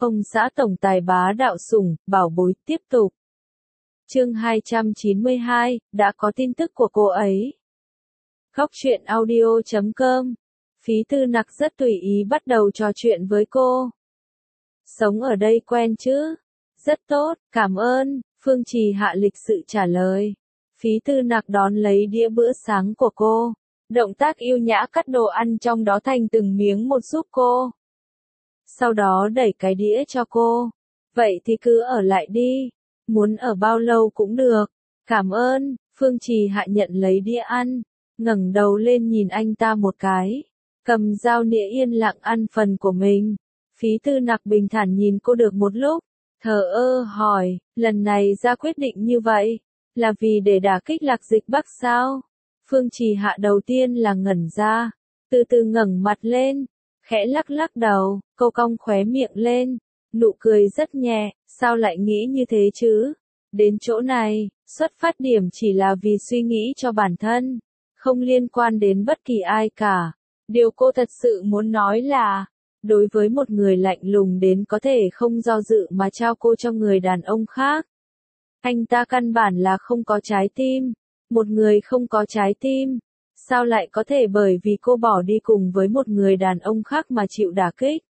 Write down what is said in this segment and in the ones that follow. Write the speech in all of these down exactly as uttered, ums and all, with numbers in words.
Ông xã tổng tài bá đạo sủng, bảo bối tiếp tục. Chương hai trăm chín mươi hai, đã có tin tức của cô ấy. Góc truyện audio chấm com. Phí Tư Nặc rất tùy ý bắt đầu trò chuyện với cô. Sống ở đây quen chứ? Rất tốt, cảm ơn, Phương Trì Hạ lịch sự trả lời. Phí Tư Nặc đón lấy đĩa bữa sáng của cô. Động tác yêu nhã cắt đồ ăn trong đó thành từng miếng một giúp cô. Sau đó đẩy cái đĩa cho cô. Vậy thì cứ ở lại đi. Muốn ở bao lâu cũng được. Cảm ơn, Phương Trì Hạ nhận lấy đĩa ăn. Ngẩng đầu lên nhìn anh ta một cái. Cầm dao nĩa yên lặng ăn phần của mình. Phí Tư Nặc bình thản nhìn cô được một lúc. Thờ ơ hỏi, lần này ra quyết định như vậy. Là vì để đả kích Lạc Dịch Bắc sao? Phương Trì Hạ đầu tiên là ngẩn ra. Từ từ ngẩng mặt lên. Khẽ lắc lắc đầu, cô cong khóe miệng lên, nụ cười rất nhẹ, sao lại nghĩ như thế chứ? Đến chỗ này, xuất phát điểm chỉ là vì suy nghĩ cho bản thân, không liên quan đến bất kỳ ai cả. Điều cô thật sự muốn nói là, đối với một người lạnh lùng đến có thể không do dự mà trao cô cho người đàn ông khác. Anh ta căn bản là không có trái tim, một người không có trái tim. Sao lại có thể bởi vì cô bỏ đi cùng với một người đàn ông khác mà chịu đả kích?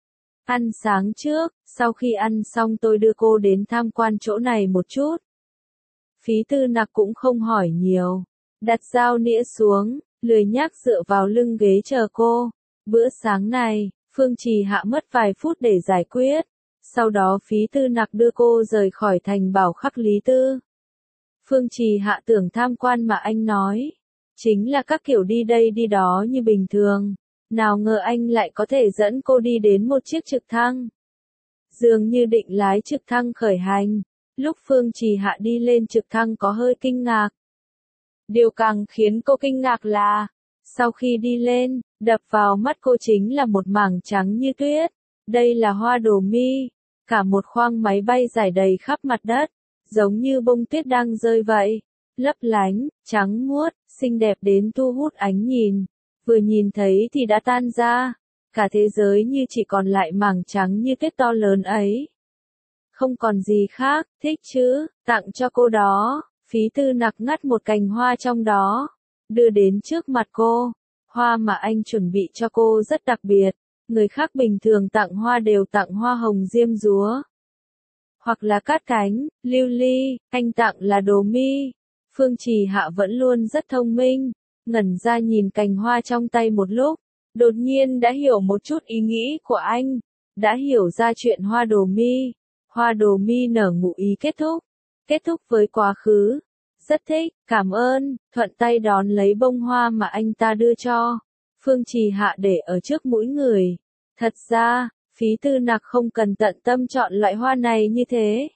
Ăn sáng trước, sau khi ăn xong tôi đưa cô đến tham quan chỗ này một chút. Phí Tư Nặc cũng không hỏi nhiều. Đặt dao nĩa xuống, lười nhác dựa vào lưng ghế chờ cô. Bữa sáng này, Phương Trì Hạ mất vài phút để giải quyết. Sau đó Phí Tư Nặc đưa cô rời khỏi thành Bảo Khắc Lý Tư. Phương Trì Hạ tưởng tham quan mà anh nói. Chính là các kiểu đi đây đi đó như bình thường. Nào ngờ anh lại có thể dẫn cô đi đến một chiếc trực thăng. Dường như định lái trực thăng khởi hành. Lúc Phương Trì Hạ đi lên trực thăng có hơi kinh ngạc. Điều càng khiến cô kinh ngạc là, sau khi đi lên, đập vào mắt cô chính là một mảng trắng như tuyết. Đây là hoa đồ mi. Cả một khoang máy bay rải đầy khắp mặt đất. Giống như bông tuyết đang rơi vậy. Lấp lánh, trắng muốt, xinh đẹp đến thu hút ánh nhìn. Vừa nhìn thấy thì đã tan ra. Cả thế giới như chỉ còn lại mảng trắng như tuyết to lớn ấy. Không còn gì khác, thích chứ, tặng cho cô đó. Phí Tư Nặc ngắt một cành hoa trong đó. Đưa đến trước mặt cô. Hoa mà anh chuẩn bị cho cô rất đặc biệt. Người khác bình thường tặng hoa đều tặng hoa hồng diêm dúa. Hoặc là cát cánh, lưu ly, anh tặng là đồ mi. Phương Trì Hạ vẫn luôn rất thông minh, ngẩn ra nhìn cành hoa trong tay một lúc, đột nhiên đã hiểu một chút ý nghĩ của anh, đã hiểu ra chuyện hoa đồ mi. Hoa đồ mi nở ngụ ý kết thúc, kết thúc với quá khứ. Rất thích, cảm ơn, thuận tay đón lấy bông hoa mà anh ta đưa cho. Phương Trì Hạ để ở trước mũi người. Thật ra, Phí Tư Nặc không cần tận tâm chọn loại hoa này như thế.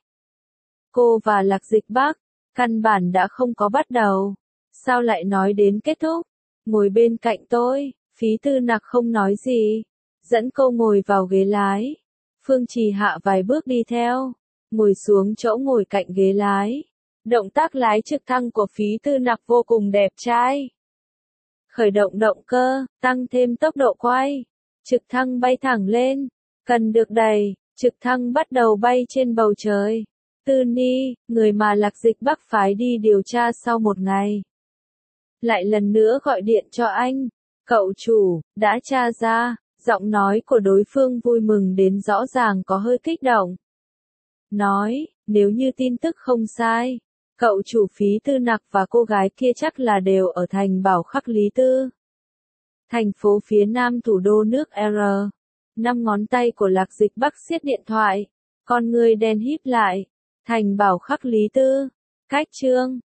Cô và Lạc Dịch Bắc, căn bản đã không có bắt đầu. Sao lại nói đến kết thúc? Ngồi bên cạnh tôi, Phí Tư Nặc không nói gì. Dẫn cô ngồi vào ghế lái. Phương Trì Hạ vài bước đi theo. Ngồi xuống chỗ ngồi cạnh ghế lái. Động tác lái trực thăng của Phí Tư Nặc vô cùng đẹp trai. Khởi động động cơ, tăng thêm tốc độ quay. Trực thăng bay thẳng lên. Cần được đẩy, trực thăng bắt đầu bay trên bầu trời. Tư Ni, người mà Lạc Dịch Bắc phái đi điều tra sau một ngày. Lại lần nữa gọi điện cho anh. Cậu chủ, đã tra ra. Giọng nói của đối phương vui mừng đến rõ ràng có hơi kích động. Nói, nếu như tin tức không sai, cậu chủ Phí Tư Nặc và cô gái kia chắc là đều ở thành Bảo Khắc Lý Tư. Thành phố phía nam thủ đô nước R. Năm ngón tay của Lạc Dịch Bắc siết điện thoại. Con người đen híp lại. Thành Bảo Khắc Lý Tư. Cách chương.